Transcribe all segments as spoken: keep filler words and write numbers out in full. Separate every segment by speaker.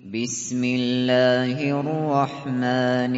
Speaker 1: بسم الله الرحمن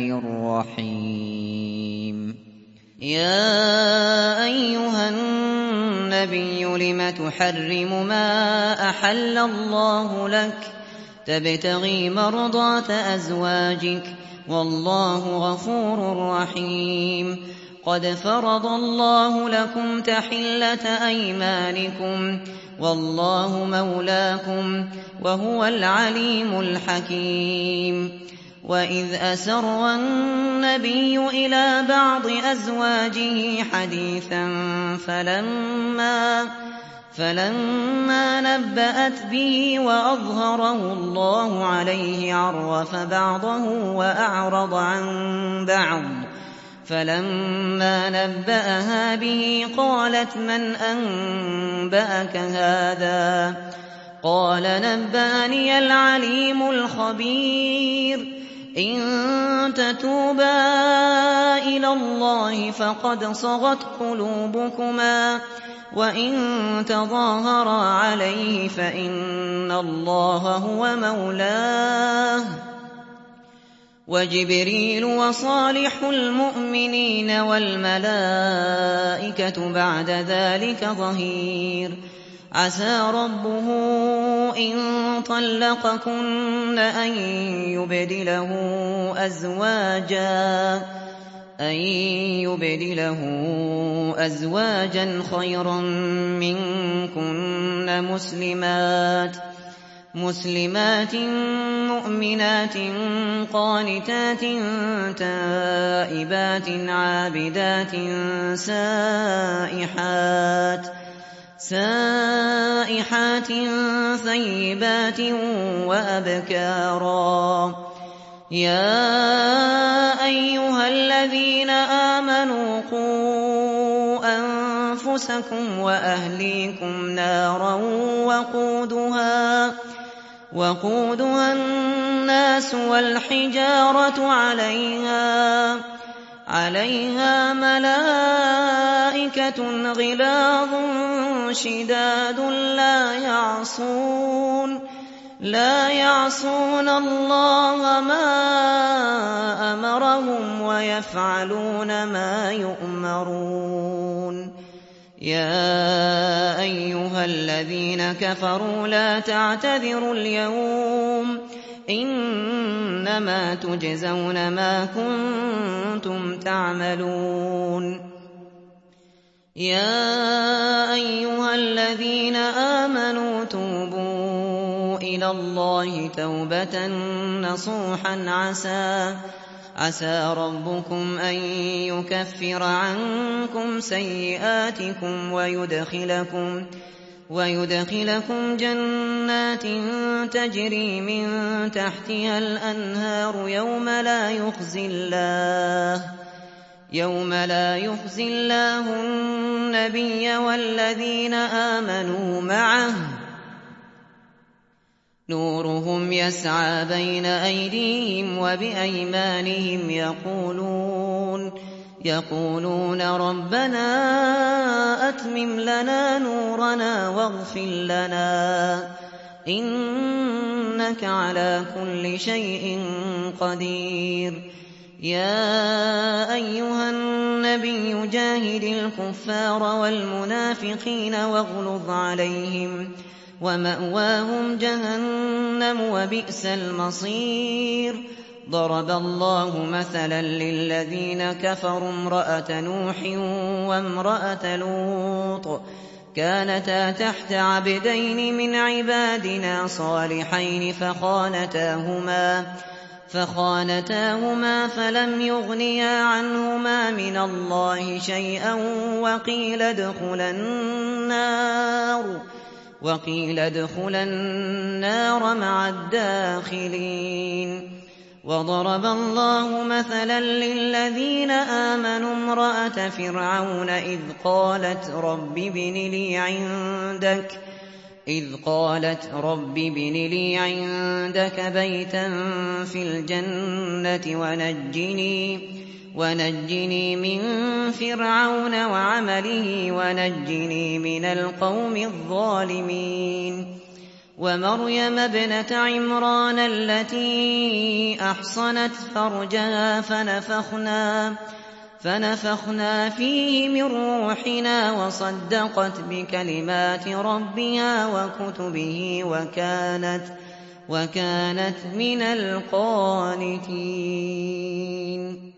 Speaker 1: الرحيم يا أيها النبي لم تحرم ما أحل الله لك تبتغي مرضات أزواجك والله غفور رحيم قد فرض الله لكم تحلة أيمانكم والله مولاكم وهو العليم الحكيم وإذ أسر النبي إلى بعض أزواجه حديثا فلما فلما نبأت به وأظهره الله عليه عرف بعضه وأعرض عن بعض فلما نبأها به قالت من أنبأك هذا قال نبأني العليم الخبير إن تتوبا إلى الله فقد صغت قلوبكما وإن تظاهرا عليه فإن الله هو مولاه وجبريل وصالح المؤمنين والملائكة بعد ذلك ظهير عسى ربه إن طلقكن أن يبدله أزواجا أن يبدله أزواجا خيرا منكن مسلمات مسلمات مؤمنات قانتات تائبات عابدات سائحات سائحات ثيبات وأبكارا يا أيها الذين آمنوا قوا أنفسكم وأهليكم نارا وقودها وقودها الناس والحجارة عليها عليها ملائكة غلاظ شداد لا يعصون لا يعصون الله ما أمرهم ويفعلون ما يؤمرون يا أيها الذين كفروا لا تعتذروا اليوم إنما تجزون ما كنتم تعملون يا أيها الذين آمنوا توبوا إلى الله توبة نصوحا عسى عسى ربكم أن يكفر عنكم سيئاتكم ويدخلكم ويدخلكم جنات تجري من تحتها الأنهار يوم لا يخزي الله يوم لا يخزي الله النبي والذين آمنوا معه نورهم يسعى بين أيديهم وبأيمانهم يقولون يقولون ربنا أتمم لنا نورنا واغفر لنا إنك على كل شيء قدير يا أيها النبي جاهد الكفار والمنافقين واغلظ عليهم ومأواهم جهنم وبئس المصير ضرب الله مثلا للذين كفروا امرأة نوح وامرأة لوط كانتا تحت عبدين من عبادنا صالحين فخانتاهما فخانتاهما فلم يغنيا عنهما من الله شيئا وقيل ادخلا النار وقيل ادخلا النار مع الداخلين وضرب الله مثلا للذين آمنوا امرأة فرعون إذ قالت رب ابن لي عندك إذ قالت رب ابن لي عندك بيتا في الجنة ونجني ونجني من فرعون وعمله ونجني من القوم الظالمين ومريم ابنة عمران التي أحصنت فرجها فنفخنا فنفخنا فيه من روحنا وصدقت بكلمات ربها وكتبه وكانت وكانت من القانتين.